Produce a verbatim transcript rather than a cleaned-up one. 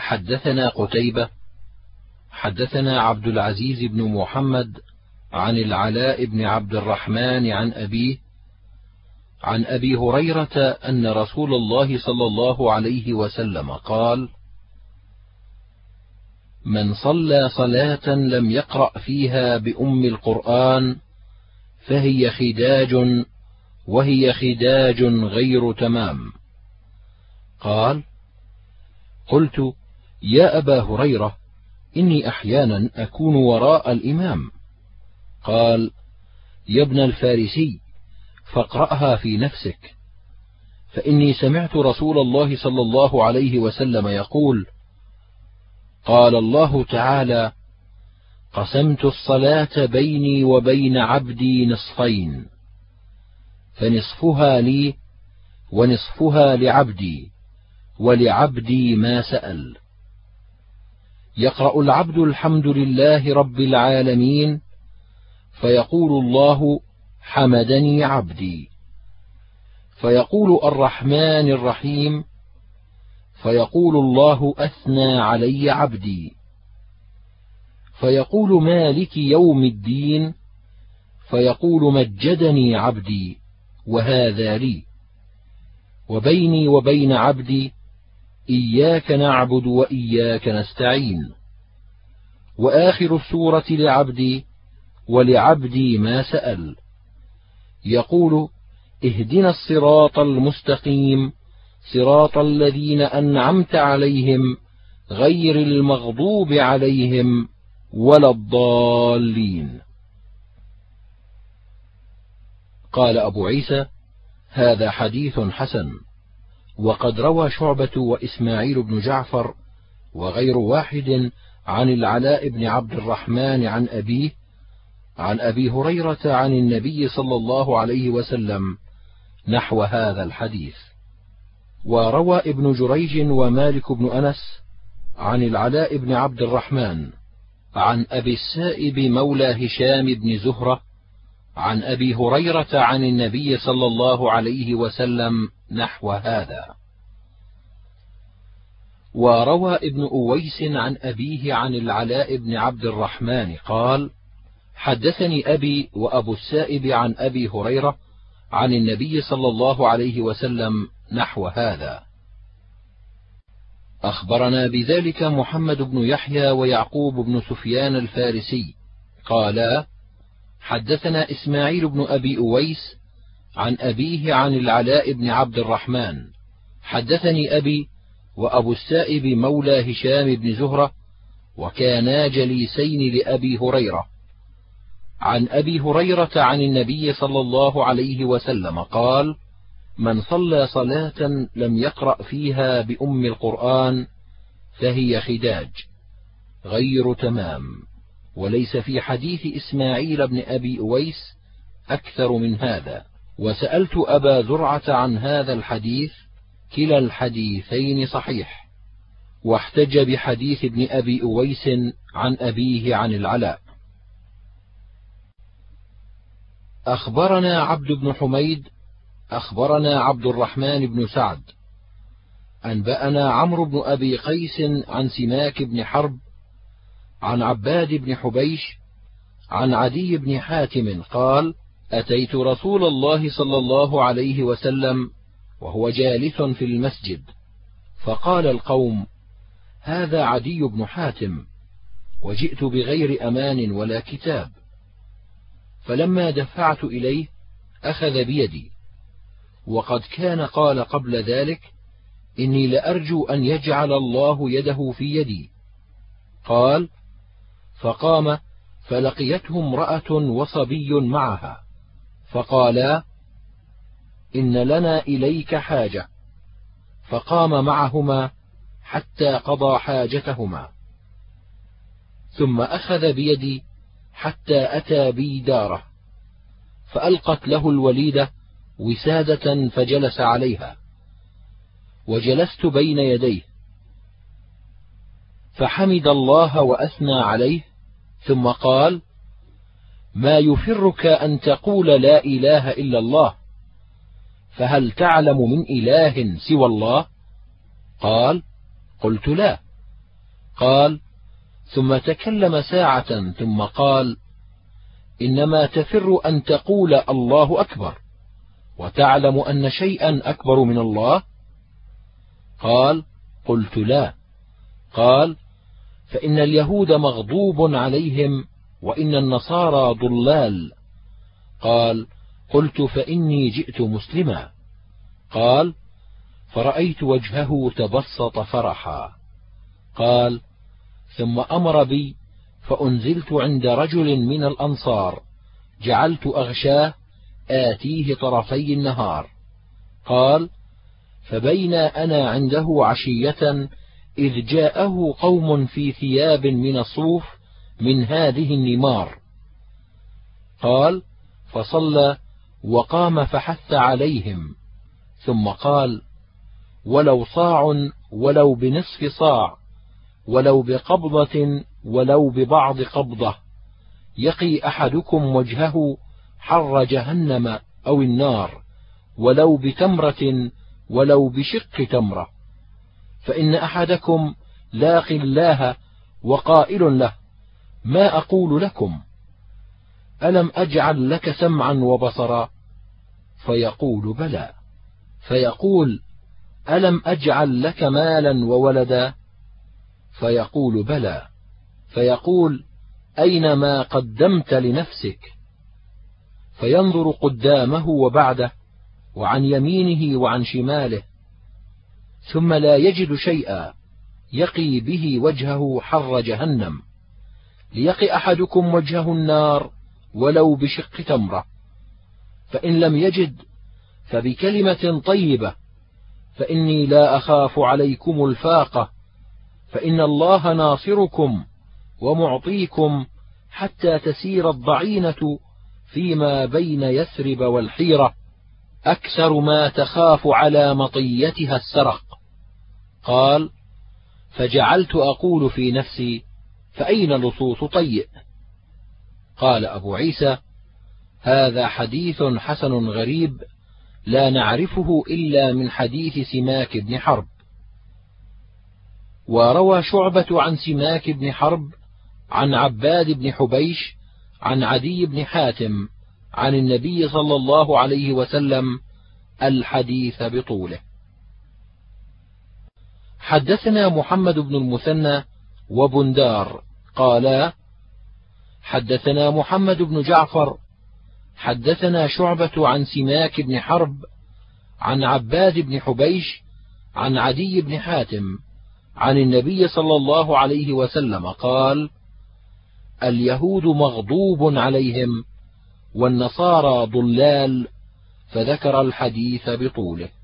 حدثنا قتيبة حدثنا عبد العزيز بن محمد عن العلاء بن عبد الرحمن عن أبيه عن أبي هريرة أن رسول الله صلى الله عليه وسلم قال: من صلى صلاة لم يقرأ فيها بأم القرآن فهي خداج، وهي خداج غير تمام. قال: قلت: يا أبا هريرة، إني أحيانا أكون وراء الإمام. قال: يا ابن الفارسي، فاقرأها في نفسك، فإني سمعت رسول الله صلى الله عليه وسلم يقول: قال الله تعالى: قسمت الصلاة بيني وبين عبدي نصفين، فنصفها لي ونصفها لعبدي، ولعبدي ما سأل. يقرأ العبد الحمد لله رب العالمين، فيقول الله: حمدني عبدي. فيقول الرحمن الرحيم، فيقول الله: أثنى علي عبدي. فيقول مالك يوم الدين، فيقول مجدني عبدي، وهذا لي. وبيني وبين عبدي إياك نعبد وإياك نستعين. وآخر السورة لعبدي، ولعبدي ما سأل. يقول: اهدنا الصراط المستقيم، صراط الذين أنعمت عليهم غير المغضوب عليهم ولا الضالين. قال أبو عيسى: هذا حديث حسن. وقد روى شعبة وإسماعيل بن جعفر وغير واحد عن العلاء بن عبد الرحمن عن أبيه عن أبي هريرة عن النبي صلى الله عليه وسلم نحو هذا الحديث. وروى ابن جريج ومالك بن أنس عن العلاء بن عبد الرحمن عن أبي السائب مولى هشام بن زهرة عن أبي هريرة عن النبي صلى الله عليه وسلم نحو هذا. وروى ابن أويس عن أبيه عن العلاء بن عبد الرحمن قال: حدثني أبي وأبو السائب عن أبي هريرة عن النبي صلى الله عليه وسلم نحو هذا. أخبرنا بذلك محمد بن يحيى ويعقوب بن سفيان الفارسي قالا: حدثنا إسماعيل بن أبي أويس عن أبيه عن العلاء بن عبد الرحمن حدثني أبي وأبو السائب مولى هشام بن زهرة، وكانا جليسين لأبي هريرة، عن أبي هريرة عن النبي صلى الله عليه وسلم قال: من صلى صلاة لم يقرأ فيها بأم القرآن فهي خداج غير تمام. وليس في حديث إسماعيل بن أبي أويس أكثر من هذا. وسألت أبا زرعة عن هذا الحديث، كلا الحديثين صحيح، واحتج بحديث ابن أبي أويس عن أبيه عن العلاء. أخبرنا عبد بن حميد أخبرنا عبد الرحمن بن سعد أنبأنا عمرو بن أبي قيس عن سماك بن حرب عن عباد بن حبيش عن عدي بن حاتم قال: أتيت رسول الله صلى الله عليه وسلم وهو جالس في المسجد، فقال القوم: هذا عدي بن حاتم، وجئت بغير أمان ولا كتاب. فلما دفعت إليه أخذ بيدي، وقد كان قال قبل ذلك: إني لأرجو أن يجعل الله يده في يدي. قال: فقام فلقيته امرأة وصبي معها، فقالا: إن لنا إليك حاجة. فقام معهما حتى قضى حاجتهما، ثم أخذ بيدي حتى أتى بي داره، فألقت له الوليدة وسادة فجلس عليها، وجلست بين يديه، فحمد الله وأثنى عليه، ثم قال: ما يفرك أن تقول لا إله إلا الله، فهل تعلم من إله سوى الله؟ قال: قلت لا. قال: ثم تكلم ساعة ثم قال: إنما تفر أن تقول الله أكبر وتعلم أن شيئا أكبر من الله؟ قال: قلت: لا. قال: فإن اليهود مغضوب عليهم وإن النصارى ضلال. قال: قلت: فإني جئت مسلما. قال: فرأيت وجهه تبسط فرحا. قال: ثم أمر بي فأنزلت عند رجل من الأنصار جعلت أغشاه آتيه طرفي النهار. قال: فبين أنا عنده عشية إذ جاءه قوم في ثياب من الصوف من هذه النمار. قال: فصلى وقام فحث عليهم، ثم قال: ولو صاع ولو بنصف صاع ولو بقبضة ولو ببعض قبضة يقي أحدكم وجهه حر جهنم أو النار ولو بتمرة ولو بشق تمرة، فإن أحدكم لاقي الله وقائل له: ما أقول لكم؟ ألم أجعل لك سمعا وبصرا؟ فيقول: بلى. فيقول: ألم أجعل لك مالا وولدا؟ فيقول: بلى. فيقول: أين ما قدمت لنفسك؟ فينظر قدامه وبعده وعن يمينه وعن شماله، ثم لا يجد شيئا يقي به وجهه حر جهنم، ليقي أحدكم وجهه النار ولو بشق تمرة، فإن لم يجد فبكلمة طيبة، فإني لا أخاف عليكم الفاقة، فإن الله ناصركم ومعطيكم حتى تسير الضعينة فيما بين يثرب والحيرة، أكثر ما تخاف على مطيتها السرق. قال: فجعلت أقول في نفسي: فأين لصوص طيء؟ قال أبو عيسى: هذا حديث حسن غريب لا نعرفه إلا من حديث سماك بن حرب. وروى شعبة عن سماك بن حرب عن عباد بن حبيش عن عدي بن حاتم عن النبي صلى الله عليه وسلم الحديث بطوله. حدثنا محمد بن المثنى وبندار قالا: حدثنا محمد بن جعفر حدثنا شعبة عن سماك بن حرب عن عباد بن حبيش عن عدي بن حاتم عن النبي صلى الله عليه وسلم قال: اليهود مغضوب عليهم والنصارى ضلال، فذكر الحديث بطوله.